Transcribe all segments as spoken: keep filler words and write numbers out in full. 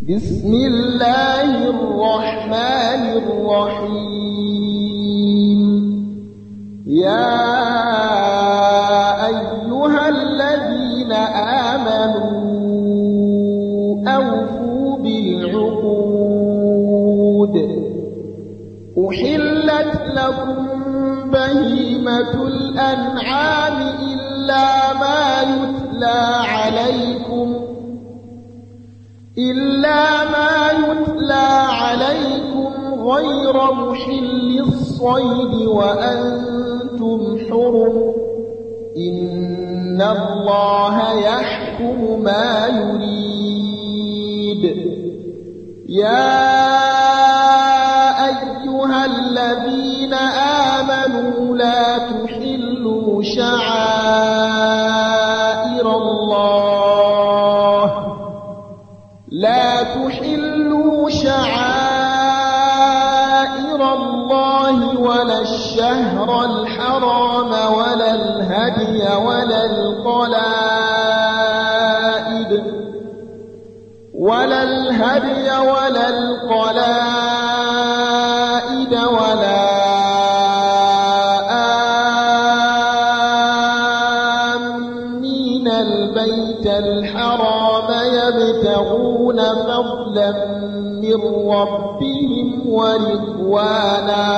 بسم الله الرحمن الرحيم. يا أيها الذين آمنوا أوفوا بالعقود. أحلت لكم بهيمة الأنعام إلا ما يتلى عليكم إلا ما يتلى عليكم غير محل الصيد وأنتم حرم. إن الله يحكم ما يريد. يا أيها الذين آمنوا لا تحلوا شعائر الله لا تحلوا شعائر الله ولا الشهر الحرام ولا الهدي ولا القلائد ولا الهدي ولا القلائد ولا آمين البيت الحرام يبتغون فضلا من ربهم ورضوانا.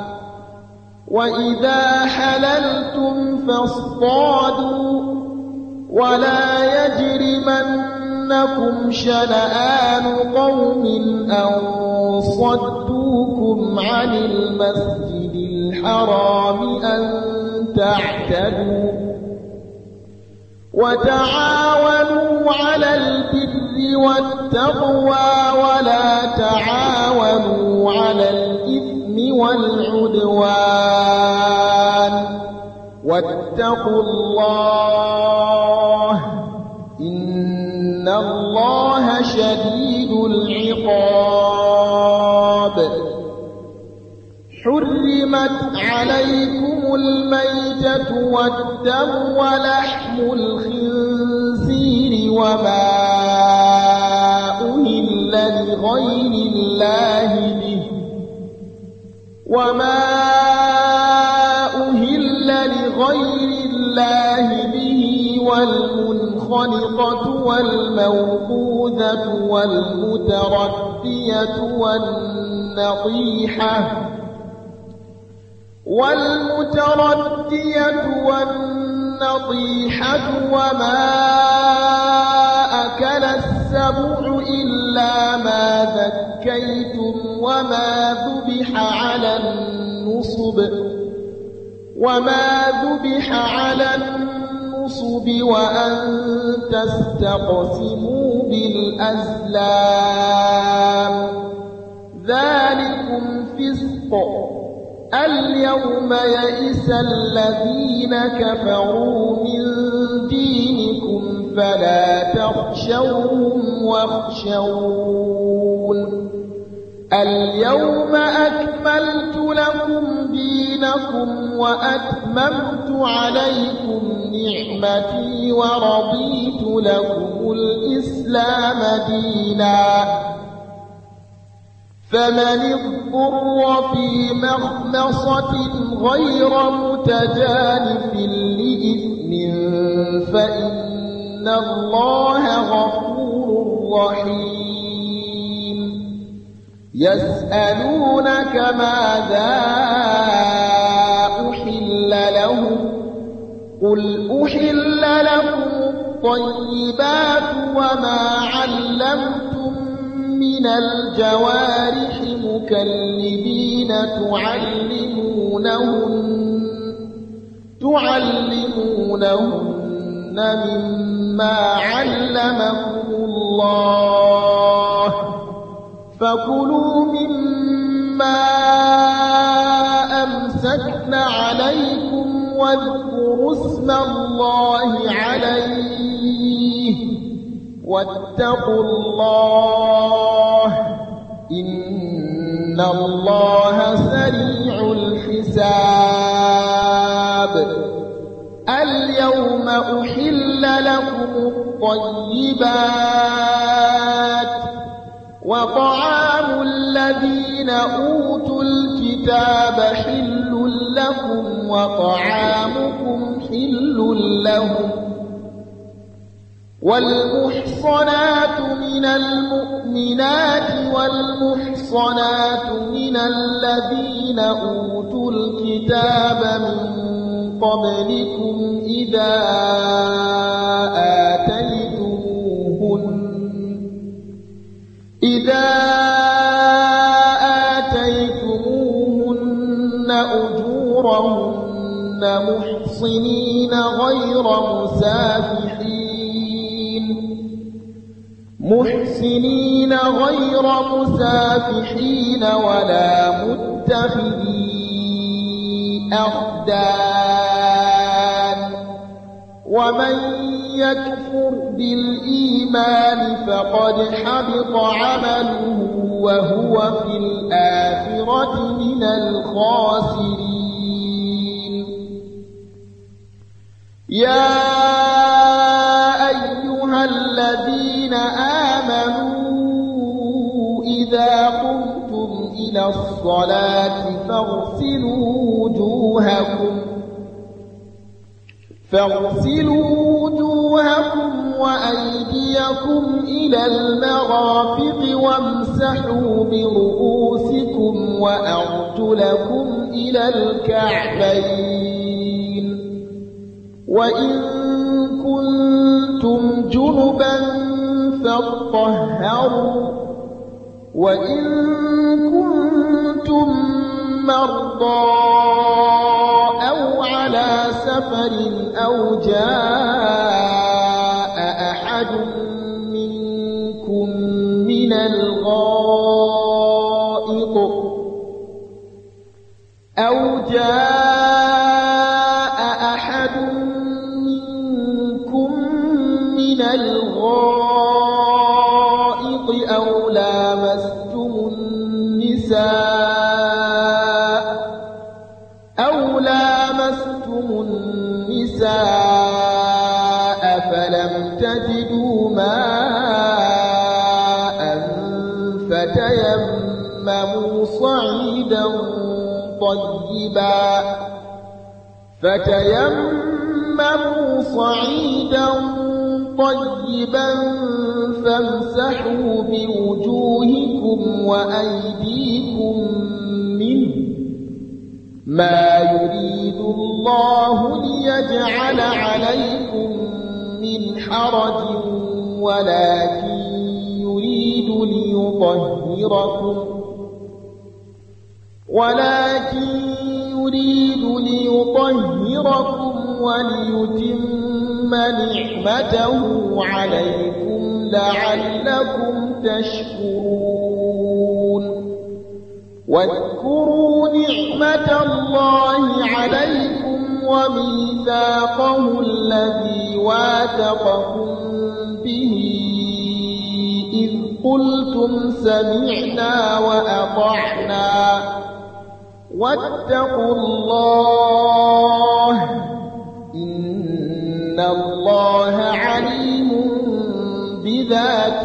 وإذا حللتم فاصطادوا ولا يجرمنكم شنآن قوم أن صدوكم عن المسجد الحرام أن تعتدوا. وتعاونوا على البر والتقوى ولا تعاونوا على الإثم والعدوان. واتقوا الله إن الله شديد العقاب. حرمت عليكم الميتة والدم ولحم الخنزير وما أهل لغير الله به وما أهل لغير الله به والمنخنقة والموقوذة والمتردية والنطيحة والمتردية والنطيحة وما أكل السبع إلا ما ذكيتم وما ذبح على النصب وما ذبح على النصب وأن تستقسموا بالأزلام ذلكم فسق. اليوم يئس الذين كفروا من دينكم فلا تخشوهم واخشون. اليوم أكملت لكم دينكم وأتممت عليكم نعمتي ورضيت لكم الإسلام دينا. فمن اضطر في مخمصة غير متجانف لإثم فإن الله غفور رحيم. يسألونك ماذا أحل لهم قل أحل لكم الطيبات وما علمتم من الجوارح مكلبين تعلمونهن تعلمونهن مما علمكم الله فكلوا مما أمسكن عليكم واذكروا اسم الله عليه واتقوا الله إن الله سريع الحساب. اليوم أحل لكم الطيبات وطعام الذين أوتوا الكتاب حل لكم وطعامكم حل لهم والمحصنات من المؤمنات والمحصنات من الذين أوتوا الكتاب من قبلكم إذا آتيتموهن إذا آتيتموهن أجورهن محصنين غير مسافحين محسنين غير مسافحين ولا متخذي أخدان ومن يكفر بالإيمان فقد حبط عمله وهو في الآخرة من الخاسرين يا أيها الذين آمنوا إذا قمتم إلى الصلاة فاغسلوا وجوهكم فاغسلوا وجوهكم وأيديكم إلى المرافق وامسحوا برؤوسكم وأرجلكم إلى الكعبين وإن كنتم جنبا فاطهروا وإن كنتم مرضى أو على سفر أو جاء أحد منكم من الغائط أو جاء أحد منكم من الغائط أو لامستم النساء أو لامستم النساء فلم تجدوا ماء فتيمموا صعيدا طيبا فتيمموا صعيدا طيبا فامسحوا بوجوهكم وأيديكم منه ما يريد الله ليجعل عليكم من حرج ولكن يريد ليطهركم ولكن يريد ليطهركم وليتم نعمته عليكم لعلكم تشكرون واذكروا نعمة الله عليكم وميثاقه الذي واثقكم به إذ قلتم سمعنا وأطعنا واتقوا الله إن الله عليم بذات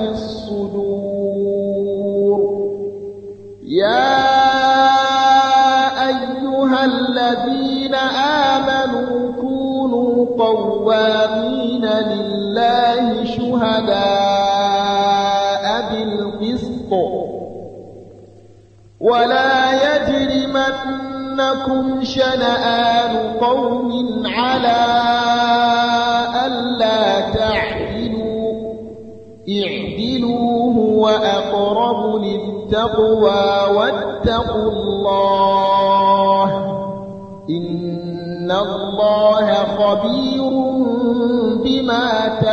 الصدور يا أيها الذين آمنوا كونوا قوامين لله شهداء بالقسط ولا يجرمنكم شنآن قوم على ألا تعدلوا اعدلوا هو أقرب للتقوى واتقوا الله إن الله خبير بما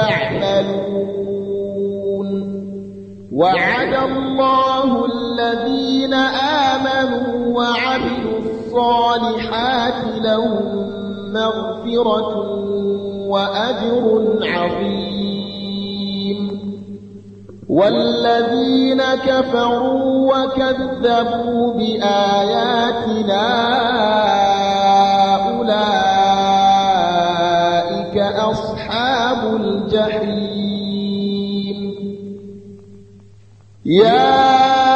تعملون وعد الله الذين آمنوا وعملوا الصالحات لهم مغفرة وأجر عظيم والذين كفروا وكذبوا بآياتنا أولئك أصحاب الجحيم يا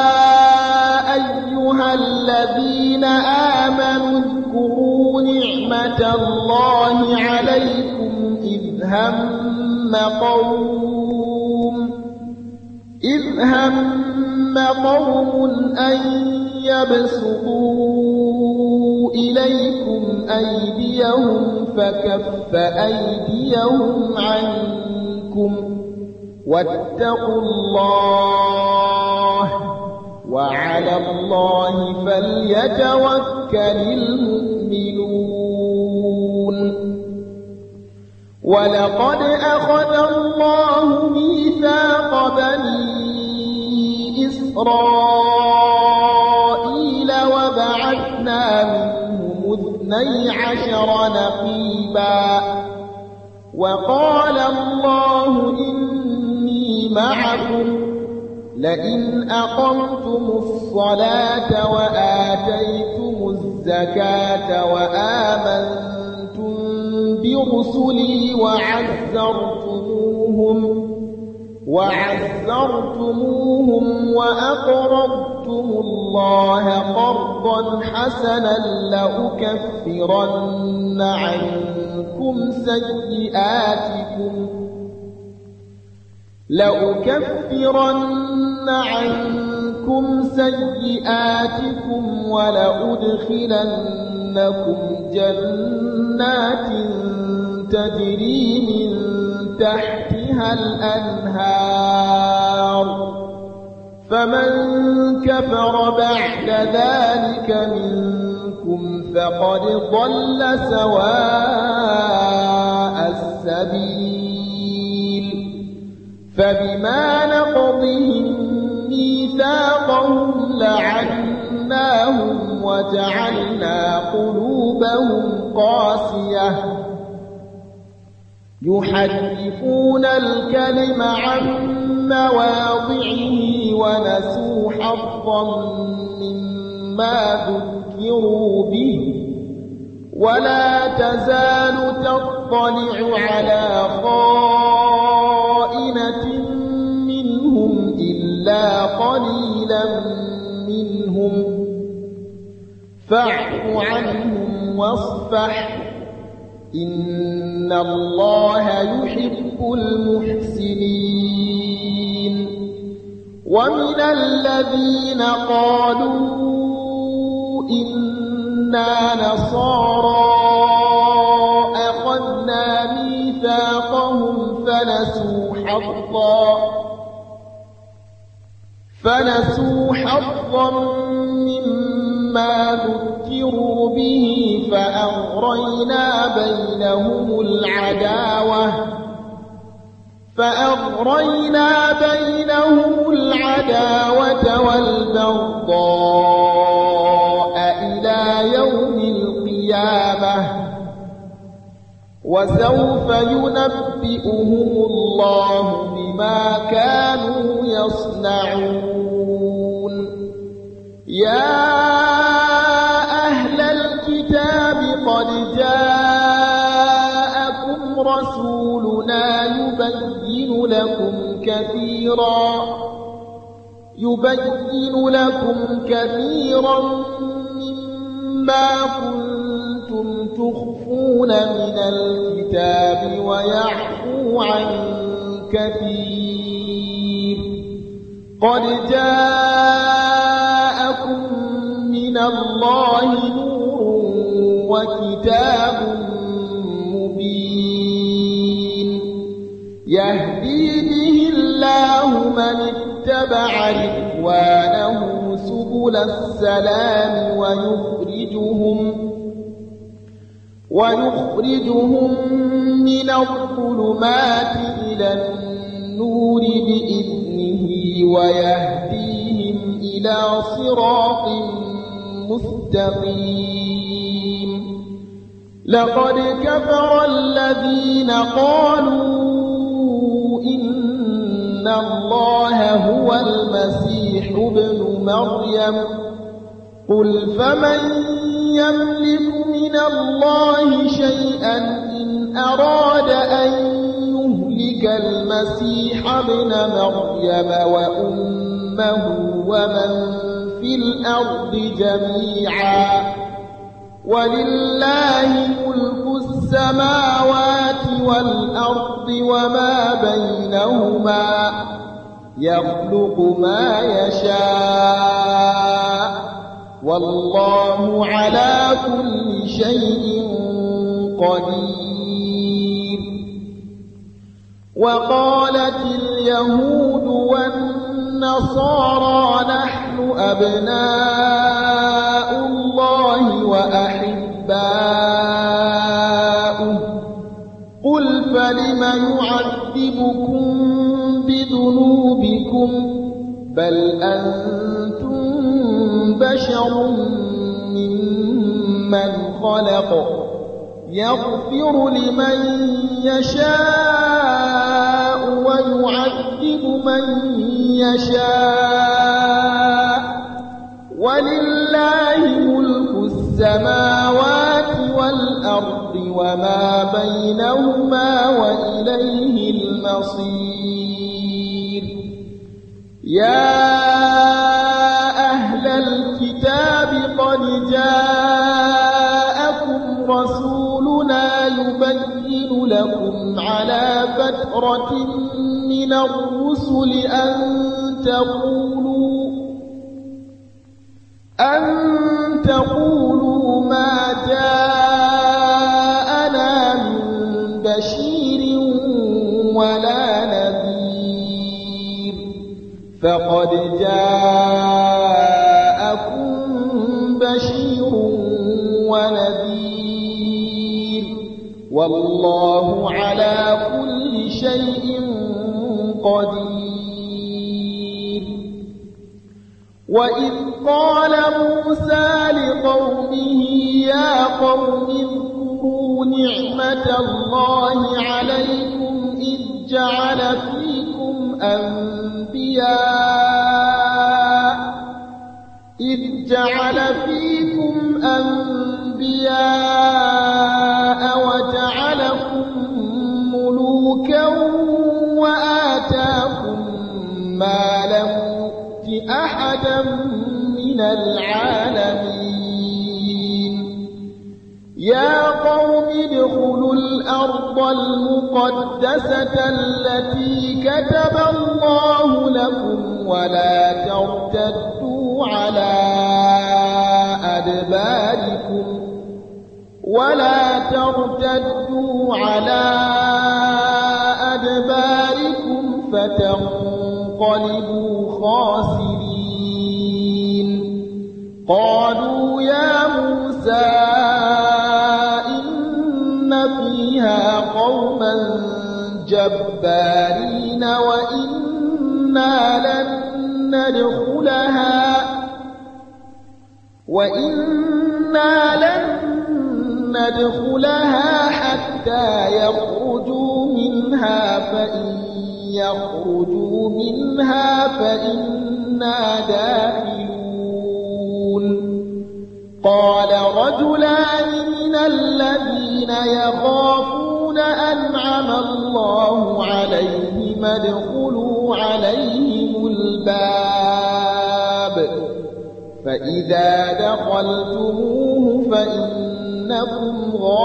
أيها الذين آمنوا اذكروا نعمة الله عليكم إذ هم قوم إذ هم قوم أن يبسطوا إليكم أيديهم فكف أيديهم عنكم واتقوا الله وعلى الله فليتوكل المؤمنون ولقد أخذ الله ميثاق بني إسرائيل وبعثنا منهم اثني عشر نقيبا وقال الله إني معكم لئن أقمتم الصلاة وآتيتم الزكاة وآمنتم برسلي وعزرتموهم وعزرتموهم وأقرضتم الله قرضا حسنا لأكفرن عنكم سيئاتكم لأكفرن عنكم سيئاتكم ولأدخلنكم جنات تجري من تحتها الأنهار فمن كفر بعد ذلك منكم فقد ضل سواء السبيل فبما نقضهم ميثاقهم لعناهم وجعلنا قلوبهم قاسية يحرفون الكلم عن مواضعه ونسوا حظا مما ذكروا به ولا تزال تطلع على خائنة منهم إلا قليلا منهم فاعف عنهم واصفح إن الله يحب المحسنين ومن الذين قالوا إنا نصارى أخذنا ميثاقهم فنسوا حظا فنسوا حظا مما ذكروا به فأغرينا بينهم العداوة فأغرينا بينهم العداوة والبغضاء إلى يوم القيامة وسوف ينبئهم الله بما كانوا يصنعون يا أهل الكتاب قد جاءكم رسولنا يبين لكم كثيرا يبين لكم كثيرا مما كنتم تخفون من الكتاب ويعفو عن كثير قد جاءكم من الله نور وكتاب مبين يهدي به الله من اتبع رضوانه سبل السلام ويخرجهم ويخرجهم من الظلمات إلى النور بإذنه ويهديهم إلى صراط مستقيم لقد كفر الذين قالوا إن الله هو المسيح ابن مريم قل فمن يملك من الله شيئا إن أراد أن يهلك المسيح ابن مريم وأمه أمه ومن في الأرض جميعا ولله ملك السماوات والأرض وما بينهما يخلق ما يشاء والله على كل شيء قدير. وقالت اليهود والنصارى نحن أبناء الله وأحباؤه قل فلم يعذبكم بذنوبكم بل أنتم بشر ممن خلق يغفر لمن يشاء ويعذب من يشاء ولله ملك السماوات والأرض وما بينهما وإليه المصير. يا أهل الكتاب قد جاءكم رسولنا يبين لكم على فترة من الرسل أن تقولوا أن تقولوا ما جاءنا من بشير ولا نذير فقد جاءكم بشير ونذير والله على كل شيء قدير. وإذ قال موسى لقومه يا قوم اذكروا نعمة الله عليكم إذ جعل فيكم أنبياء إذ جعل فيكم أنبياء وجعلكم ملوكا وآتاكم ما لم يؤت أحدا من العالمين. يا قوم ادخلوا الأرض المقدسة التي كتب الله لكم ولا ترتدوا على أدباركم ولا ترتدوا على أدباركم فتنقلبوا خاسرين. قالوا يا موسى إن فيها قوما جبارين وإنا لن ندخلها وإنا لن ندخلها حتى يخرجوا منها فإن يخرجوا منها فإنا داخلون. قال رجلان من الذين يخافون أنعم الله عليهم ادخلوا عليهم الباب فإذا دخلتموه فإنكم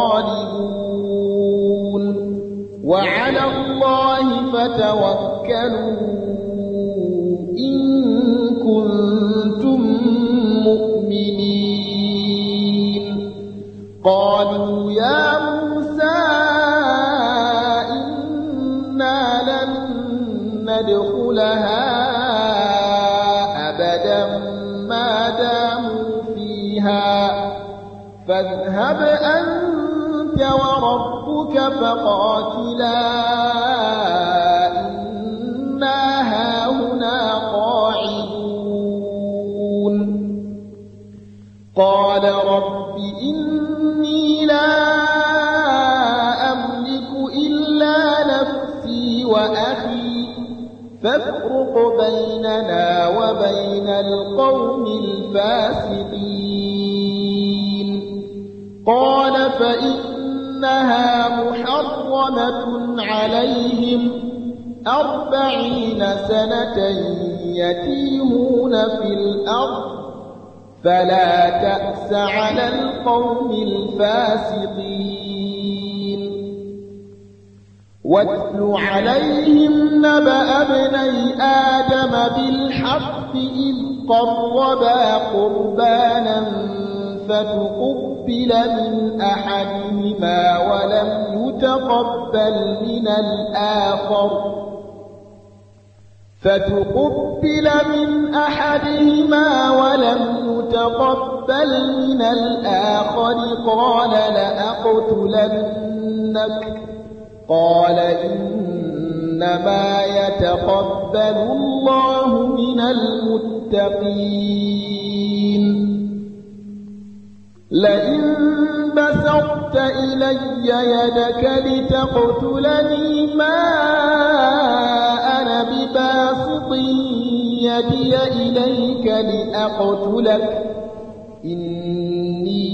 غالبون وعلى الله فتوكلوا إن كنتم مؤمنين. قالوا يا موسى إنا لن ندخلها أبدا ما داموا فيها فاذهب أنت وربك فقاتلا إنا هاهنا قاعدون. قال رب إني لا أملك إلا نفسي وأخي فافرق بيننا وبين القوم الفاسقين. قال فإنها محرمة عليهم أربعين سنة يتيهون في الأرض فلا تأس على القوم الفاسقين واتل عليهم نبأ ابني آدم بالحق إذ قربا قربانا فتقبل من أحدهما ولم يتقبل من الآخر فتقبل من أحدهما ولم يتقبل من الآخر قال لأقتلنك قال إنما يتقبل الله من المتقين لئن بسطت إلي يدك لتقتلني ما أنا بباسط يدي إليك لأقتلك إني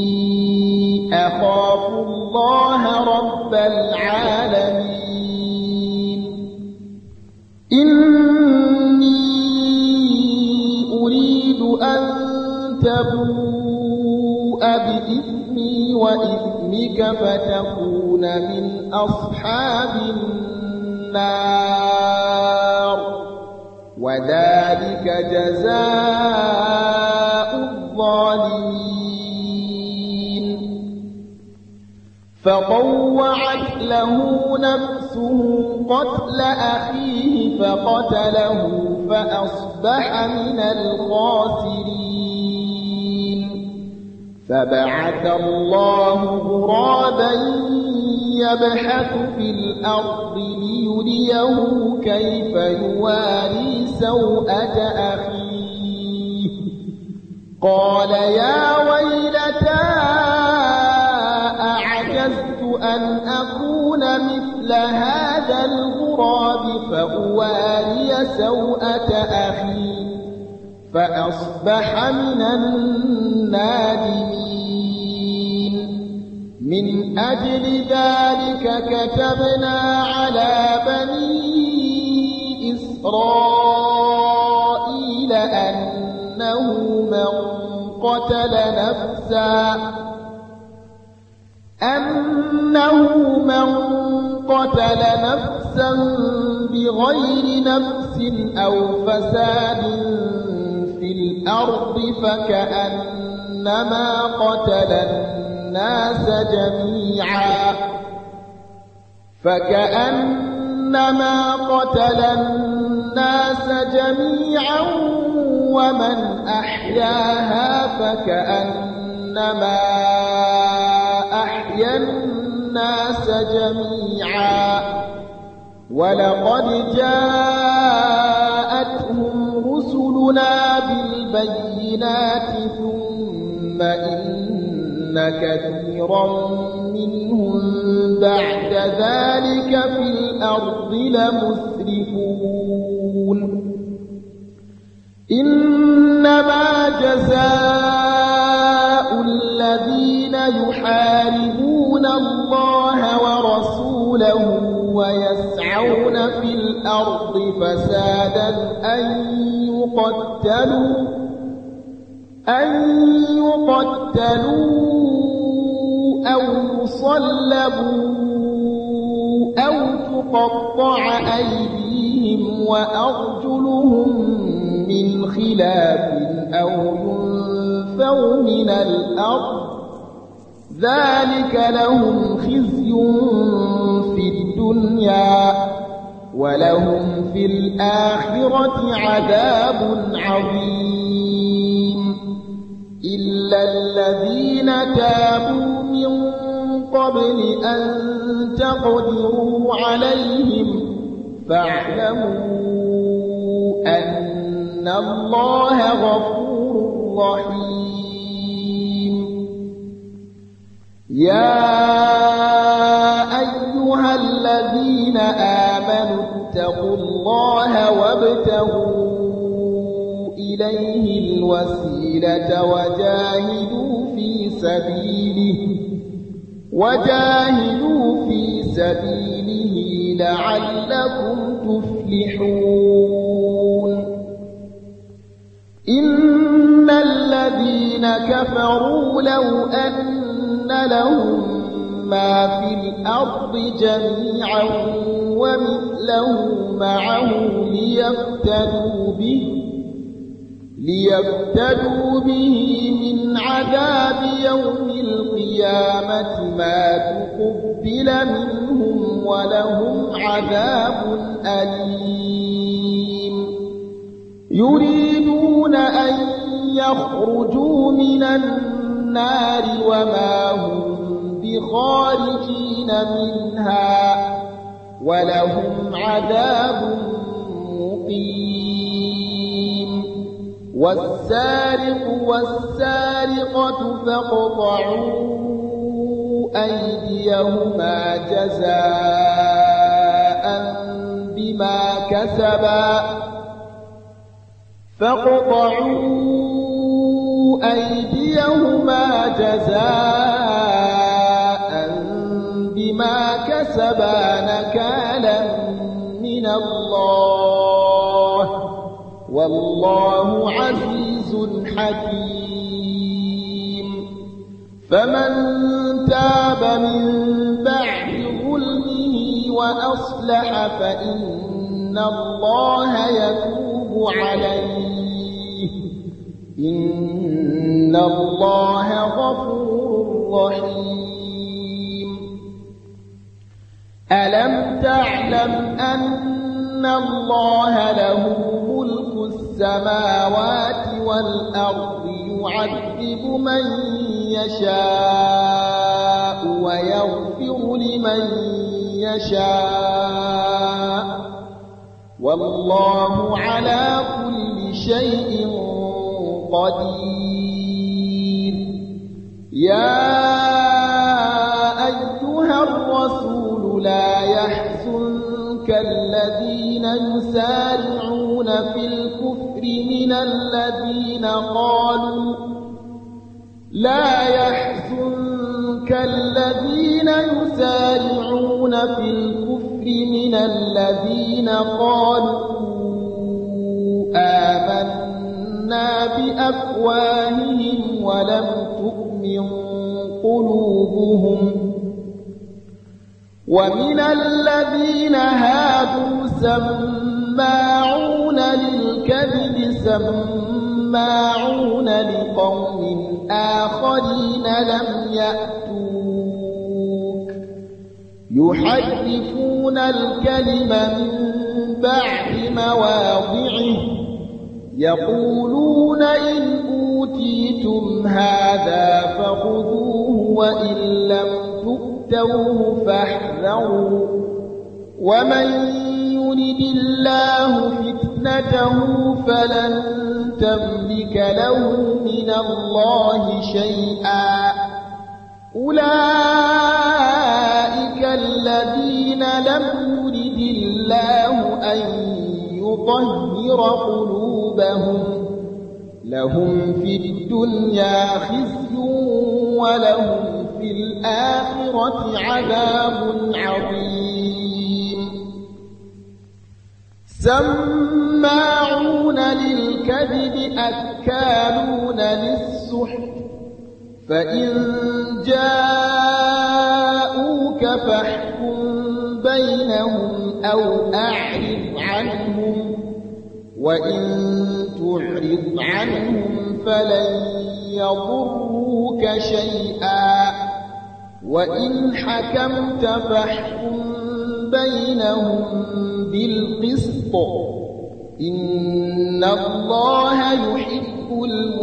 أخاف الله رب العالمين إني أريد أن تبوء بإثمي وإثمك فتكون من أصحاب النار وذلك جزاء الظالمين فطوعت له نفسه قتل أخيه فقتله فأصبح من الخاسرين فبعث الله غرابا يبحث في الأرض ليريه كيف يواري سوءة أخيه قال يا ويلتى أعجزت أن أكون مثل هذا الغراب فأواري سوءة أخي فأصبح من النادمين من أجل ذلك كتبنا على بني إسرائيل أنه من قتل نفسا أنه من قتل نفسا بغير نفس أو فساد في الأرض فكأنما قتل الناس جميعا فكأنما قتل الناس جميعا ومن أحياها فكأنما أحيا الناس جميعا ولقد جاءتهم رسلنا بالبينات ثم إن كثيرا منهم بعد ذلك في الأرض لمسرفون إنما جزاء الذين يحاربون الله ورسوله ويسعون في الأرض فسادا أن يقتلوا أن يقتلوا أو يصلبوا أو تقطع أيديهم وأرجلهم من خلاف أو ينفوا من الأرض ذلك لهم خزي في الدنيا ولهم في الآخرة عذاب عظيم إلا الذين تابوا من قبل أن تقدروا عليهم فاعلموا أن الله غفور رحيم يا أيها الذين آمنوا اتقوا الله وابتغوا إليه الوسيلة وجاهدوا في سبيله وجاهدوا في سبيله لعلكم تفلحون إن الذين كفروا لو أن لهم ما في الأرض جميعا ومثله معه ليفتدوا به ليفتدوا به من عذاب يوم القيامة ما تقبل منهم ولهم عذاب أليم يريدون أن يخرجوا من النار وما هم بخارجين منها ولهم عذاب مقيم والسارق والسارقة فاقطعوا أيديهما جزاء بما كسبا فاقطعوا أيديهما جزاء بما كسبا نكالا من الله والله عزيز حكيم فمن تاب من بعد ظلمه وأصلح فإن الله يتوب عليه إن الله غفور رحيم ألم تعلم أن الله له ملك السماوات والأرض يعذب من يشاء ويغفر لمن يشاء والله على كل شيء قدير يا أيها الرسول لا يحزنك الذين يسارعون في الكفر من الذين قالوا لا يحزنك الذين يسارعون في الكفر من الذين قالوا آمنا بأفواههم ولم تؤمن قلوبهم ومن الذين هادوا سماعون للكذب سماعون لقوم آخرين لم يأتوك يحرفون الكلم من بعد مواضعه يقولون إن أوتيتم هذا فخذوه وإن لم تؤتوه فاحذروا ومن يرد الله فتنته فلن تملك له من الله شيئا أولئك الذين لم يرد الله أن يطهر قلوبهم لهم في الدنيا خزي ولهم في الآخرة عذاب عظيم سماعون للكذب أكالون للسحت فإن جاءوك فاحكم بينهم أو أعرض عنهم وإن تعرض عنهم فلن يضروك شيئا وإن حكمت فاحكم بينهم بالقسط إن الله يحب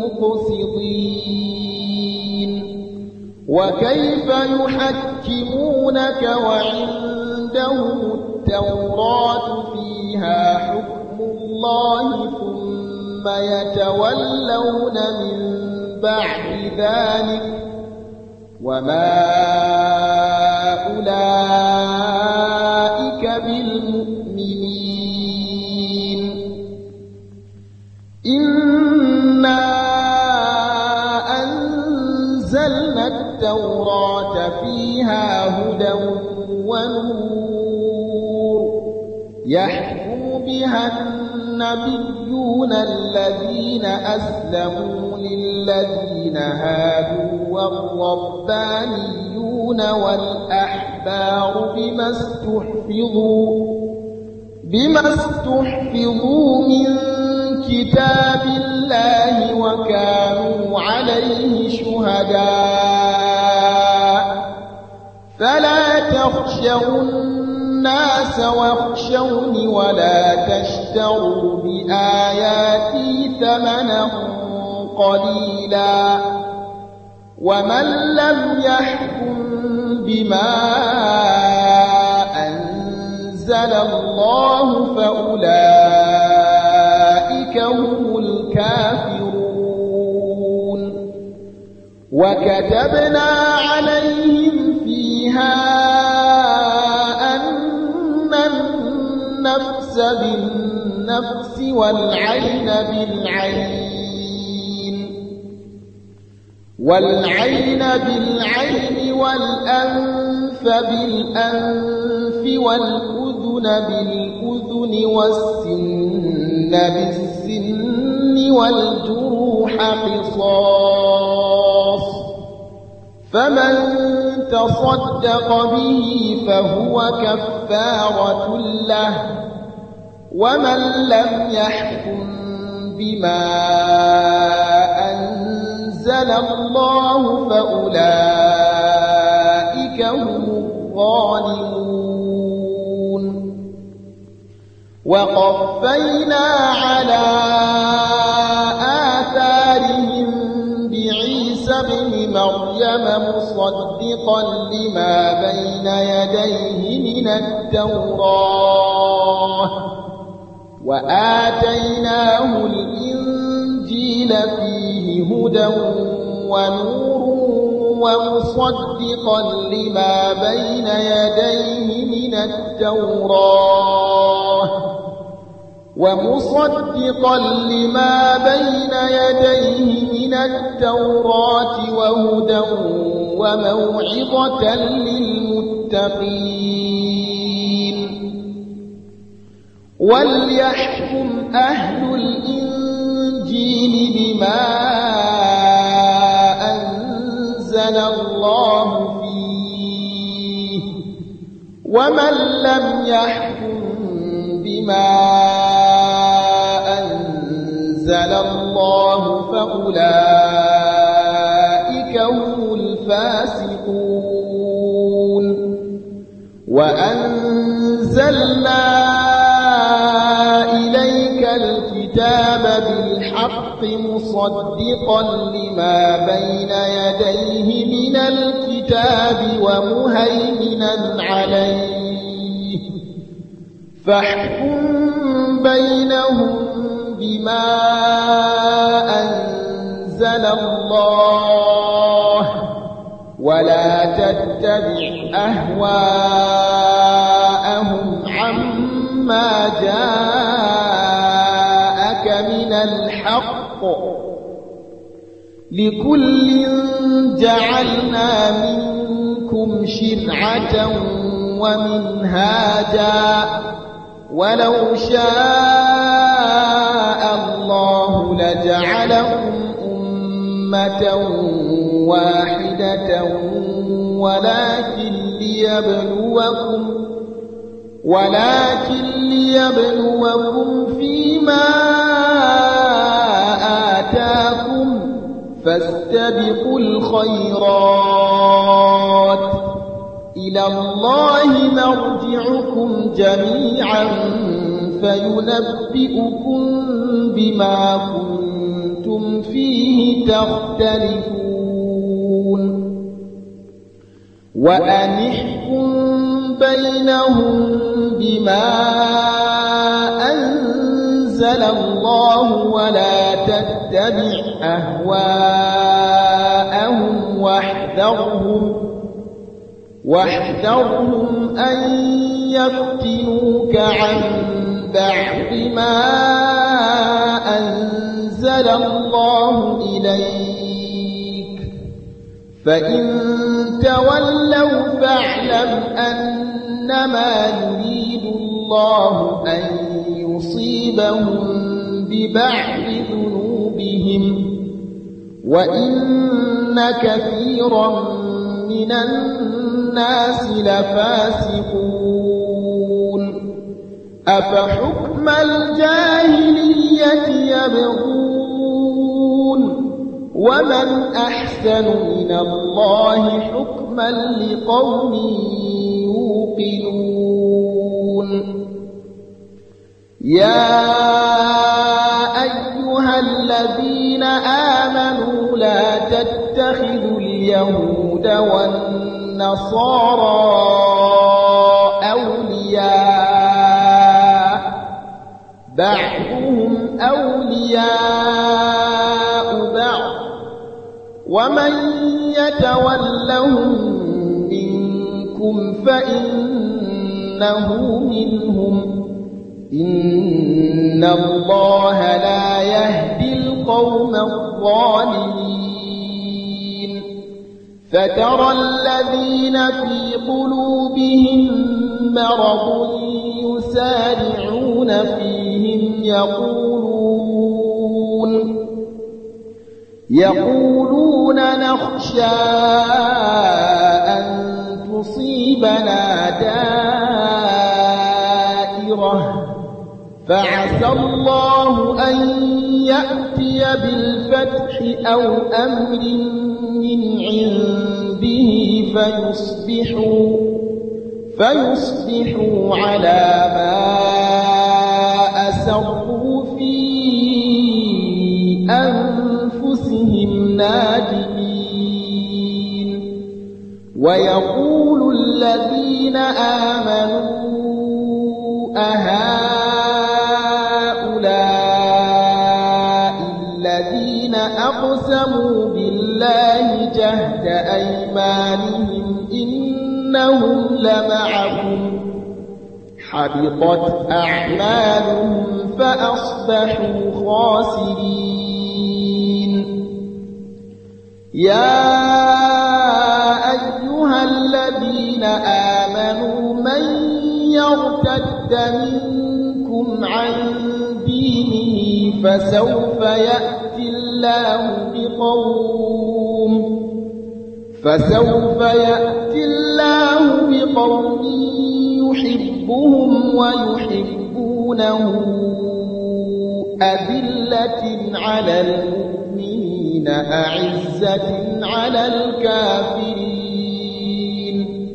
المقسطين وكيف يحكمونك وعندهم التوراة فيها حكم الله ثم يتولون من بعد ذلك وما أولئك بالمؤمنين إنا أنزلنا التوراة فيها هدى ونور يحكم بها النبيون الذين أسلموا للذين هادوا والربانيون والأحبار بما استحفظوا بما استحفظوا من كتاب الله وكانوا عليه شهداء فلا تخشوا الناس واخشوني ولا تشتروا بآياتي ثمنا قليلا ومن لم يحكم بما أنزل الله فأولئك هم الكافرون وكتبنا عليهم فيها أن النفس بالنفس والعين بالعين والعين بالعين والأنف بالأنف والأذن بالأذن والسن بالسن والجروح قصاص فمن تصدق به فهو كفارة له ومن لم يحكم بما أنزل الله فأولئك هم الظالمون وقفينا على آثارهم بعيسى ابن مريم مصدقا لما بين يديه من التوراة وآتيناه الإنجيل فيه هدى ونور ومصدقا لما بين يديه من التوراة ومصدقا لما بين يديه من التوراة وهدى وموعظة للمتقين وليحكم أهل الإنجيل بما أنزل الله فيه ومن لم يحكم بما أنزل الله فأولئك هم الفاسقون وأنزلنا إليك الكتاب بالحق مصدقا لما بين يديه من الكتاب ومهيمنا عليه فاحكم بينهم بما أنزل الله ولا تتبع أهواءهم عما جاءك من الحق لكل جعلنا منكم شرعة ومنهاجا ولو شاء الله لجعلكم أمة واحدة ولكن ليبلوكم ولكن ليبلوكم فيما آتاكم فاستبقوا الخيرات إلى الله مرجعكم جميعا فينبئكم بما كنتم فيه تختلفون وأنحكم بينهم بما أنزل الله ولا تتبع أهواءهم واحذرهم واحذرهم أن يفتنوك عن بعض ما أنزل الله إليك فإن تولوا فاعلم أنما يريد الله أن يصيبهم ببعض ذنوبهم وإن كثيرا من الناس لفاسقون أفحكم الجاهلية يبغون ومن أحسن من الله حكما لقوم يوقنون يا أيها الذين آمنوا لا تتخذوا اليهود والنصارى أولياء بعضهم أولياء بعض ومن يتولهم منكم فإنه منهم إن الله لا يهدي القوم الظالمين فترى الذين في قلوبهم مرض يسارعون فيهم يقولون يقولون نخشى أن تصيبنا دائرة فعسى الله أن يأتي بالفتح أو أمر من عنده فيصبحوا فيصبحوا على ما أسروا في أنفسهم نادمين ويقول الذين آمنوا أهؤلاء الذين أقسموا بالله جهد أيمانهم إنهم لمعكم حبطت أعمالهم فأصبحوا خاسرين يا أيها الذين آمنوا من يرتد منكم عن دينه فسوف يأتي الله بقوم فسوف يأتي الله بقوم يحبهم ويحبونه أذلة على المؤمنين أعزة على الكافرين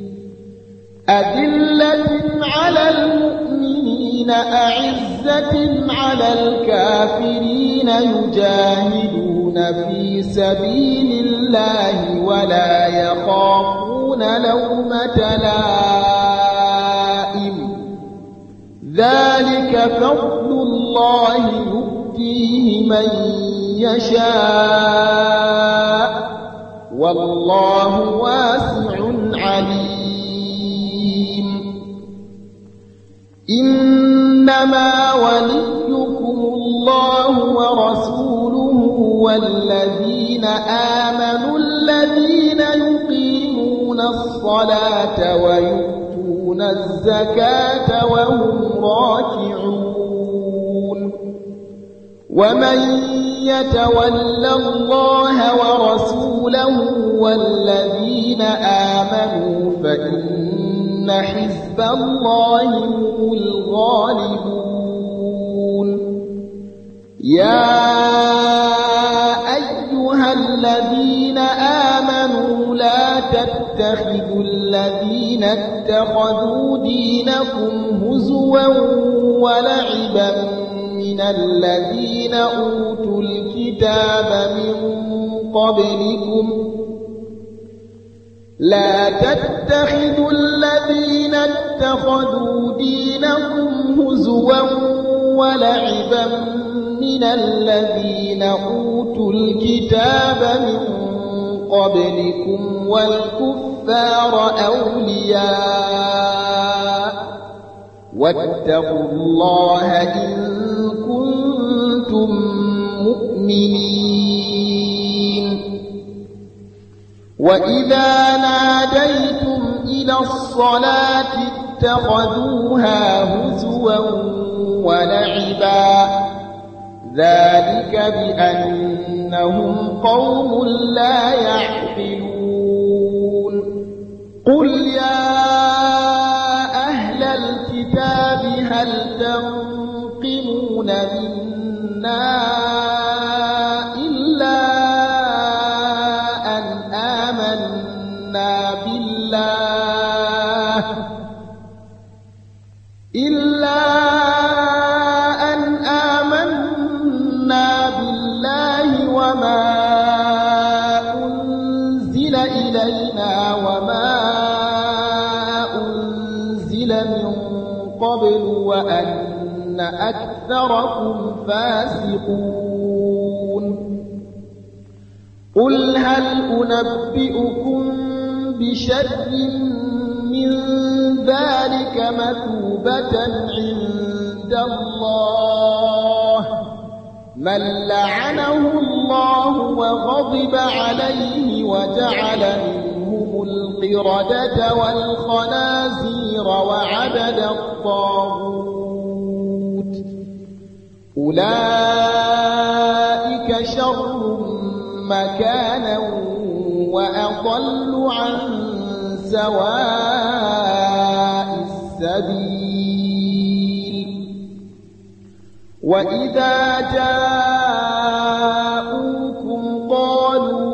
أذلة على المؤمنين أعزة على الكافرين يجاهدون في سبيل الله ولا يخافون لومة لائم ذلك فضل الله يؤتيه من يشاء والله واسع عليم إنما وليكم الله ورسوله والذين آمنوا الذين يقيمون الصلاة ويؤتون الزكاة وهم راكعون ومن يتول الله ورسوله والذين آمنوا فإن حزب الله هم الغالبون يا أيها الذين آمنوا لا تتخذوا الذين اتخذوا دينكم هزوا ولعبا من الذين أوتوا الكتاب من قبلكم لا تتخذوا الذين اتخذوا دينكم هزوا ولعبا من الذين أوتوا الكتاب من قبلكم والكفار أولياء واتقوا الله إن كنتم مؤمنين وإذا ناديتم إلى الصلاة اتخذوها هزوا ولعبا ذلك بأنهم قوم لا يعقلون قل يا أهل الكتاب هل تنقمون منا إلا أن آمنا بالله إلا أن آمنا بالله وما أنزل إلينا وما أنزل من قبل وأن أكثركم فاسقون قل هل أنبئكم بشر من ذلك مثوبة عند الله من لعنه الله وغضب عليه وجعل منهم القردة والخنازير وعبد الطاغوت أولئك شر مكانا وأضل عن سواء السبيل وإذا جاءوكم قالوا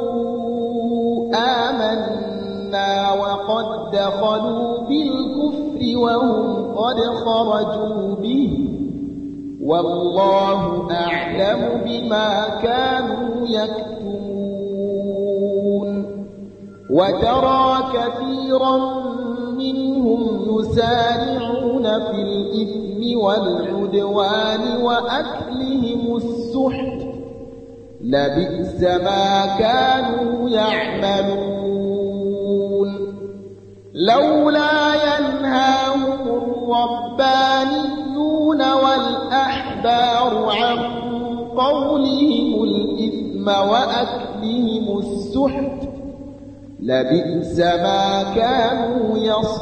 آمنا وقد دخلوا بالكفر وهم قد خرجوا به والله أعلم بما كانوا يكتمون وترى كثيرا منهم يسارعون في الإثم والعدوان وأكلهم السحت لبئس ما كانوا يعملون لولا ينهاهم الربانيون والأحبار عن قولهم الإثم وأكلهم السحت لبئس ما كانوا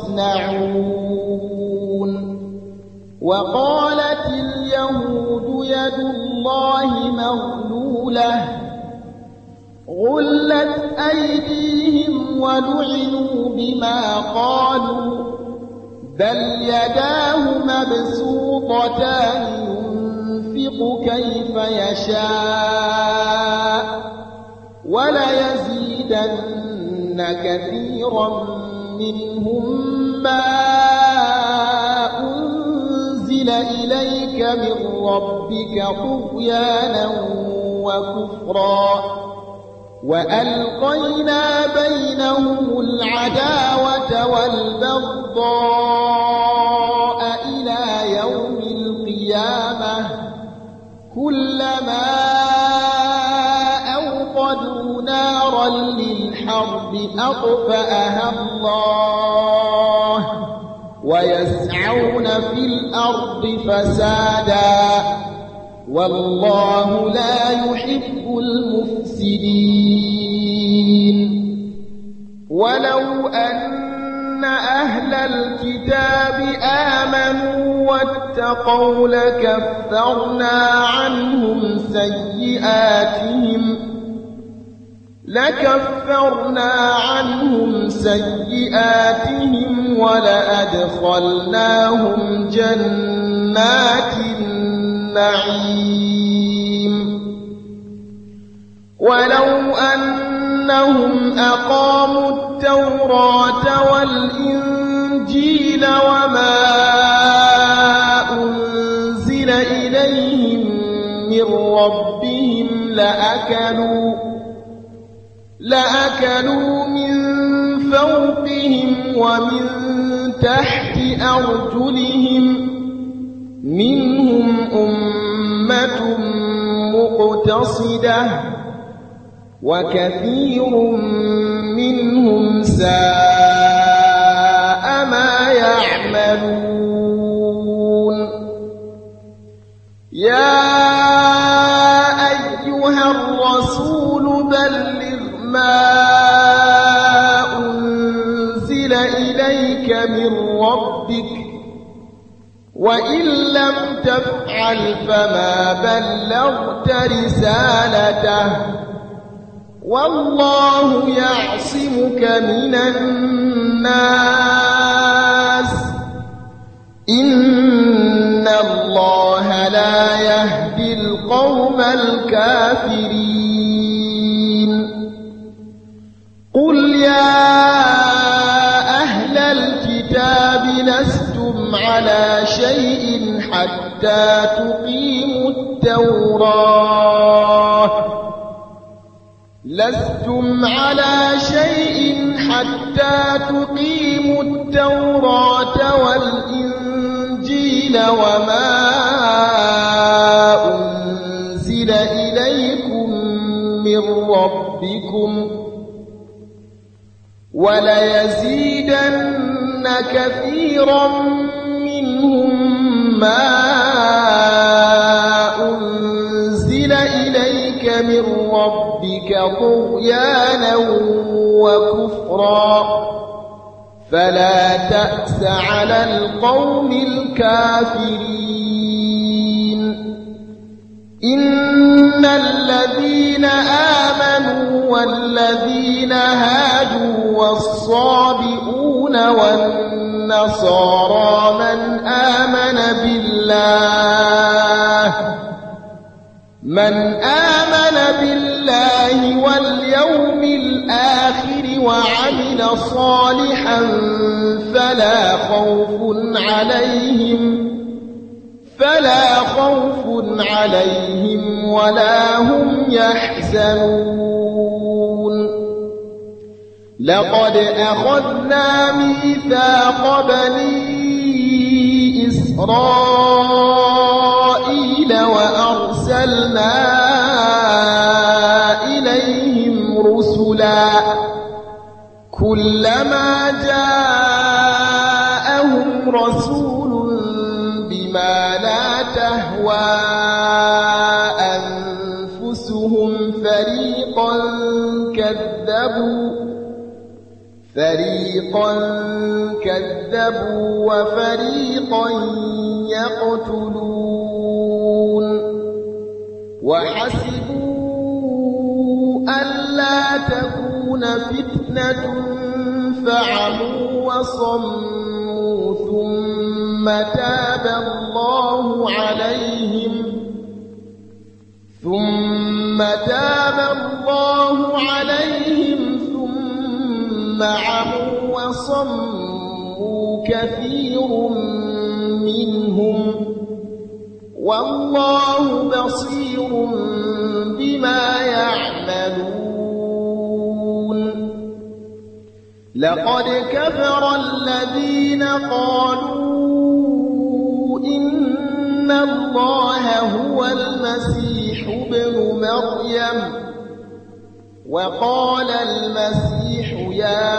يصنعون وقالت اليهود يد الله مغلولة غلت أيديهم ولعنوا بما قالوا بل يداه مبسوطتان ينفق كيف يشاء وليزيدن كثيرا منهم ما أنزل إليك من ربك طغيانا وكفرا وألقينا بينهم العداوة والبغضاء إلى يوم القيامة كلما أوقدوا نارا للحرب أطفأها الله ويسعون في الأرض فسادا والله لا يحب المفسدين ولو أن أهل الكتاب آمنوا واتقوا لكفرنا عنهم سيئاتهم لكفرنا عنهم سيئاتهم ولأدخلناهم جنات النعيم ولو أنهم أقاموا التوراة والإنجيل وما أنزل إليهم من ربهم لأكلوا لأكلوا من فوقهم ومن تحت أرجلهم منهم أمة مقتصدة وكثير منهم ساء ما يعملون يا أيها الرسول بلغ ما أنزل إليك من ربك وإن لم تفعل فما بلغت رسالته والله يعصمك من الناس إن الله لا يهدي القوم الكافرين قل يا أهل الكتاب لستم على شيء حتى تقيموا التوراة لستم على شيء حتى تقيموا التوراة والإنجيل وما أنزل إليكم من ربكم وليزيدن كثيرا منهم ما أنزل إليك من ربك طغيانا وكفرا فلا تأس على القوم الكافرين إن الذين آمنوا والذين هادوا والصابئون والنصارى من آمن بالله من آمن بالله واليوم الآخر وعمل صالحا فلا خوف عليهم فلا خوف عليهم ولا هم يحزنون لقد أخذنا ميثاق بني إسرائيل وأرسلنا إليهم رسلا كلما جاءهم رسول بما لا تهوى أنفسهم فريقا كذبوا فريقا كذبوا وفريقا يقتلون وحسبوا ألا تكون فتنة فعموا وصموا ثم تاب الله عليهم ثم تاب الله عليهم ثم عموا وصموا كثير منهم والله بصير بما يعملون لقد كفر الذين قالوا إن الله هو المسيح ابن مريم وقال المسيح يا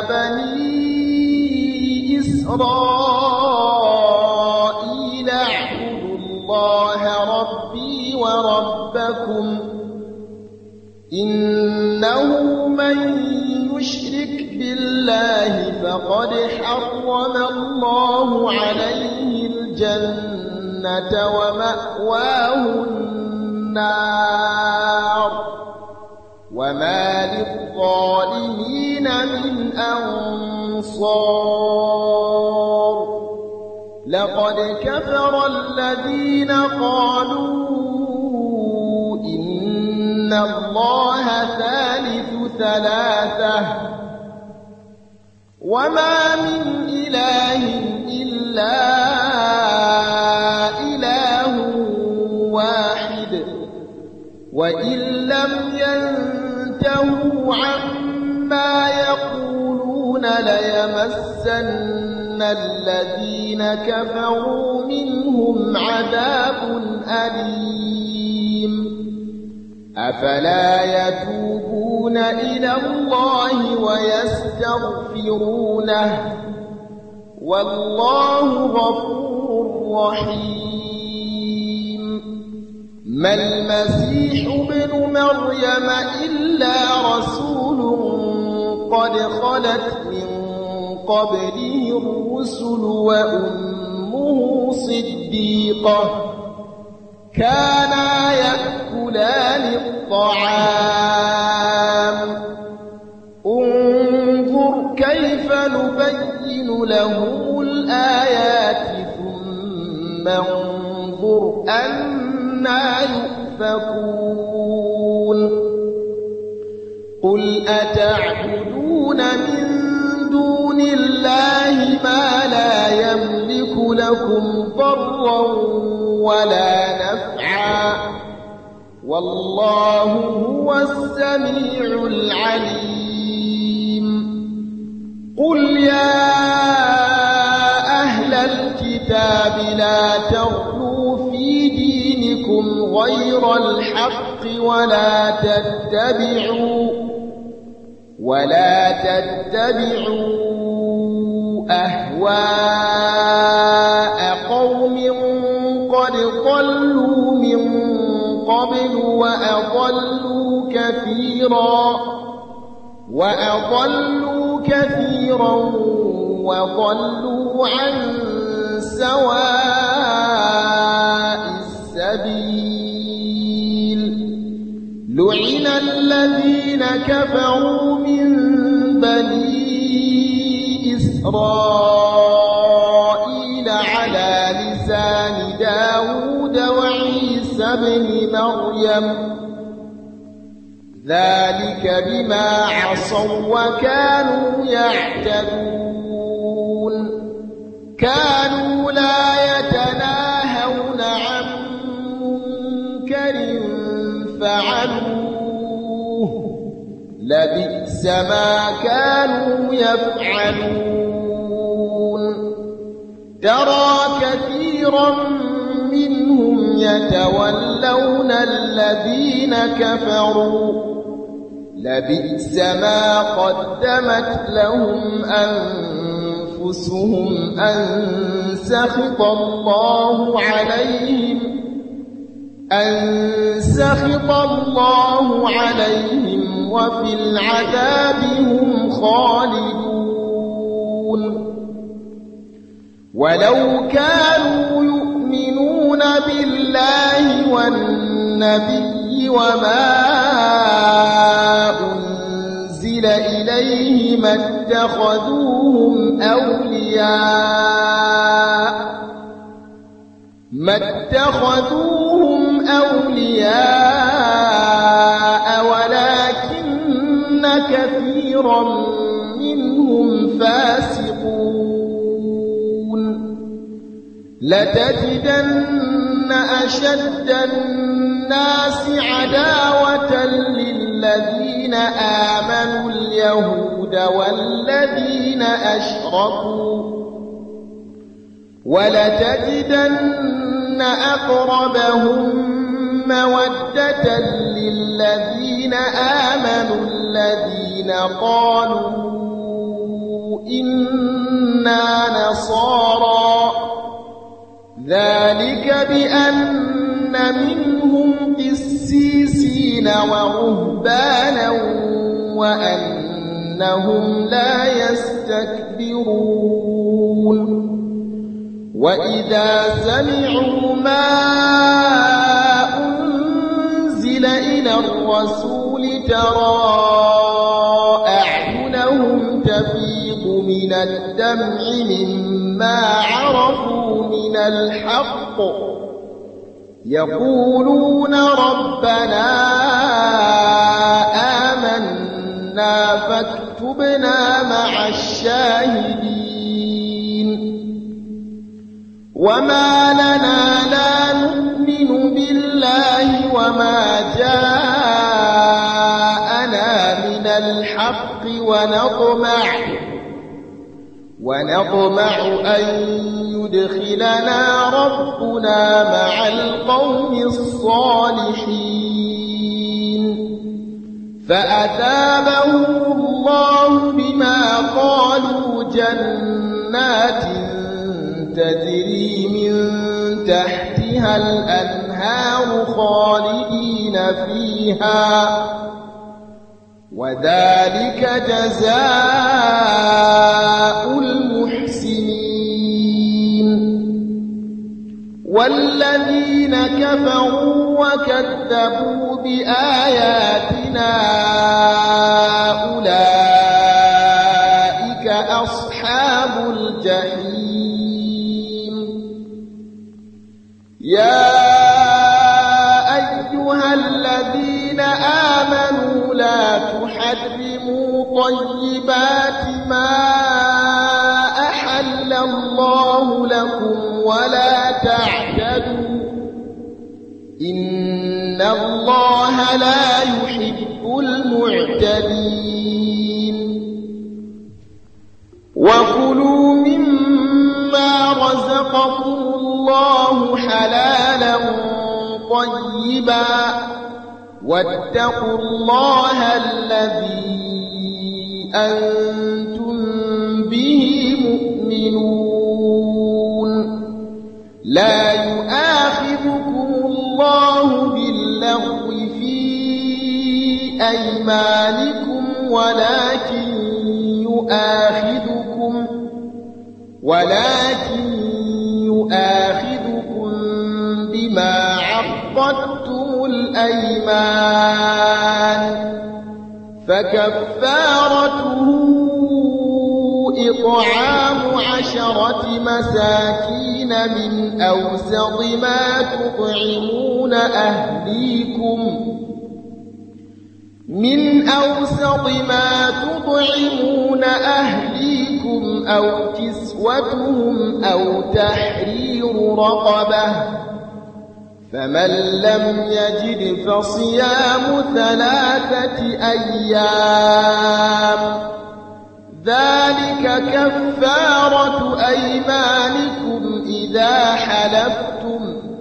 بني إسرائيل اعبدوا الله ربي وربكم إنه من يشرك بالله فقد حرم الله عليه الجنة ومأواه النار وما للظالمين من أنصار لقد كفر الذين قالوا إن الله ثالث ثلاثة وما من إله إلا إله واحد وإن لم ينتهوا عما يقولون ليمسن الذين كفروا منهم عذاب أليم أفلا يتوبون إلى الله ويستغفرونه والله غفور رحيم ما المسيح ابن مريم إلا رسول قد خلت من قبله الرسل وأمه صديقة كانا يأكلان الطعام انظر كيف نبين لهم الآيات ثم انظر أنى يؤفكون قل أتعبدون من دون الله ما لا يملك لكم ضرا ولا نفعا والله هو السميع العليم قل يا أهل الكتاب لا تغلوا في دينكم غير الحق ولا تتبعوا ولا تتبعوا أهواء قوم قد ضلوا من قبل وأضلوا كثيرا وأضلوا كثيرا وضلوا عن سواء السبيل لعن الذين كفروا من بني إسرائيل على لسان داود وعيسى بن مريم ذلك بما عصوا وكانوا يعتدون كانوا لا يتناهون عن منكر فعلوه لبئس ما كانوا يفعلون ترى كثيرا منهم يتولون الذين كفروا لبئس ما قدمت لهم أنفسهم أن سخط الله عليهم أن سخط الله عليهم وفي العذاب هم خالدون ولو كانوا يؤمنون بالله والنبي وما أنزل إليه ما اتخذوهم أولياء ما اتخذوهم أولياء ولكن كثيرا منهم فاسقون لتجدن أشد الناس عداوة للذين آمنوا اليهود والذين أشركوا ولتجدن أقربهم مودة للذين آمنوا الذين قالوا إنا نصارى ذلك بأن منهم قسيسين ورهبانا وأنهم لا يستكبرون وإذا سمعوا ما أنزل إلى الرسول ترى أعينهم تفيض من الدمع مما عرفوا من الحق يقولون ربنا آمنا فاكتبنا مع الشاهدين وما لنا لا نؤمن بالله وما جاءنا من الحق ونطمع ونطمع أن يدخلنا ربنا مع القوم الصالحين فأثابهم الله بما قالوا جنات تجري من تحتها الأنهار خالدين فيها وذلك جزاء المحسنين والذين كفروا وكذبوا بآياتنا أولئك أصحاب الجحيم. يا أيها الذين آمنوا لا تحرموا طيبات ما أحل الله لكم ولا تعتدوا إن الله لا يحب المعتدين. وكلوا مما رزقكم الله حلالا طيبا واتقوا الله الذي أنتم به مؤمنون. لا يؤاخذكم الله باللغو في أيمانكم ولكن يؤاخذكم ولكن يؤاخذكم بما عقدتم الأيمان فكفارته إطعام عشرة مساكين من أوسط ما تطعمون أهليكم من أوسط ما تطعمون أهليكم أو كسوتهم أو تحرير رقبة فمن لم يجد فصيام ثلاثة أيام ذلك كفارة أيمانكم إذا حلفتم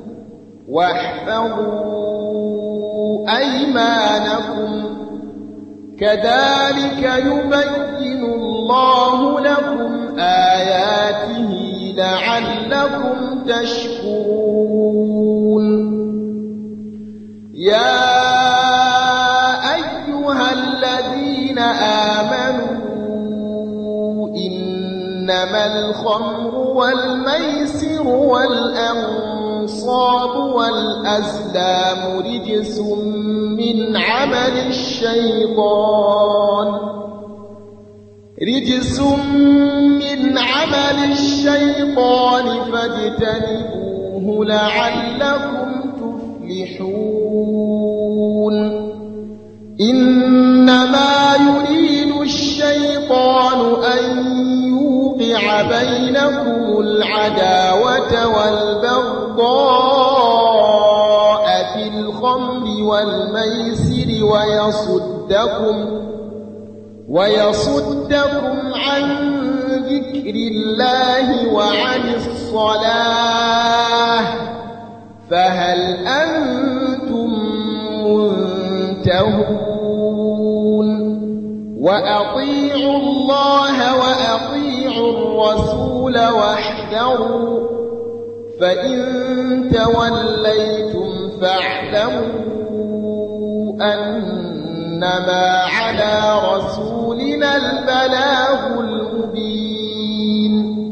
واحفظوا أيمانكم كذلك يبين الله لكم آياته لعلكم تشكرون. يا أيها الذين آمنوا إنما الخمر والميسر والأنصاب والأزلام رجس من عمل الشيطان رجس من عمل الشيطان فاجتنبوه لعلكم تفلحون. إنما يريد الشيطان أن يوقع بينكم العداوة والبغضاء في الخمر والميسر ويصدكم ويصدكم عن ذكر الله وعن الصلاة فهل أنتم منتهون. وأطيعوا الله وأطيعوا الرسول واحذروا فإن توليتم فاعلموا أنما على رسولنا البلاغ المبين.